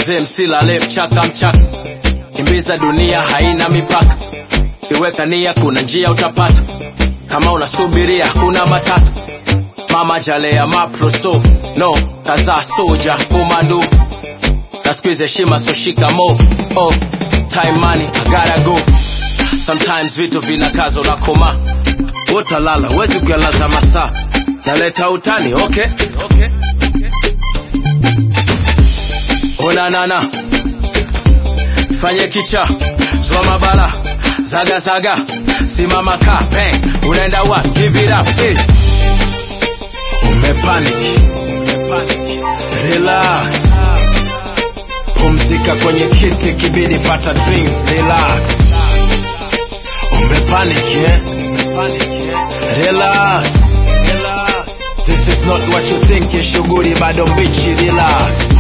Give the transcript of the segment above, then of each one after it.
mzee msilale mchaka mchaka. Kimbiza dunia haina mipaka. Iweka nia kuna njia utapata. Kama unasubiria kuna matata. Mama jalea maproso. No, kaza soja komando. Na squeeze heshima so shikamo. Oh, time money, I gotta go. Sometimes vitu vinakazo na koma. Utalala, wezi kuyalaza masaa. Naleta utani, okay? Ona nana fanye kicha, zwa mabala, zaga zaga, simama ka, bang, unaenda wa, give it up, hey. Umepanic, relax. Pumzika kwenye kiti kibidi pata drinks, relax. Umepanic, relax. This is not what you think, shughuli bado mbichi, relax.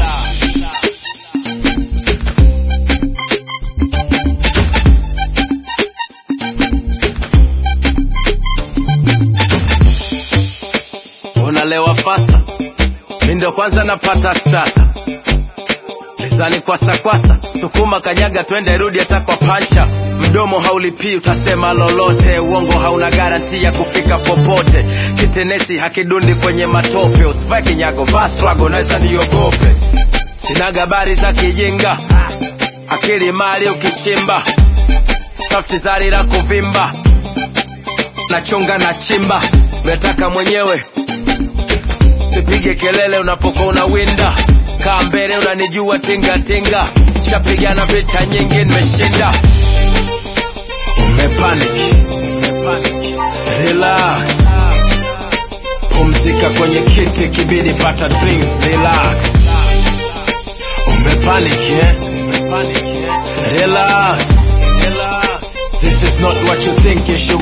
Unalewa faster, mindo kwanza napata starter. Lizani kwasa kwasa, sukuma kanyaga twende rudi hata kwa pancha. Mdomo haulipi utasema lolote, uongo hauna garanti ya kufika popote. Kitenesi hakidundi kwenye matope, usivae kinyago vaa struggle naweza niogope. Sina gabari za kijinga, akili mali ukichimba. Safti zari la kuvimba, nachonga na chimba. Metaka mwenyewe, sipige kelele unapokuwa unawinda. Kaa mbele unanijua tinga tinga. Shapigana vita nyingi nimeshinda. Umepanic, relax. Pumzika kwenye kiti kibidi pata drinks, relax. Umepanic, relax. This is not what you think,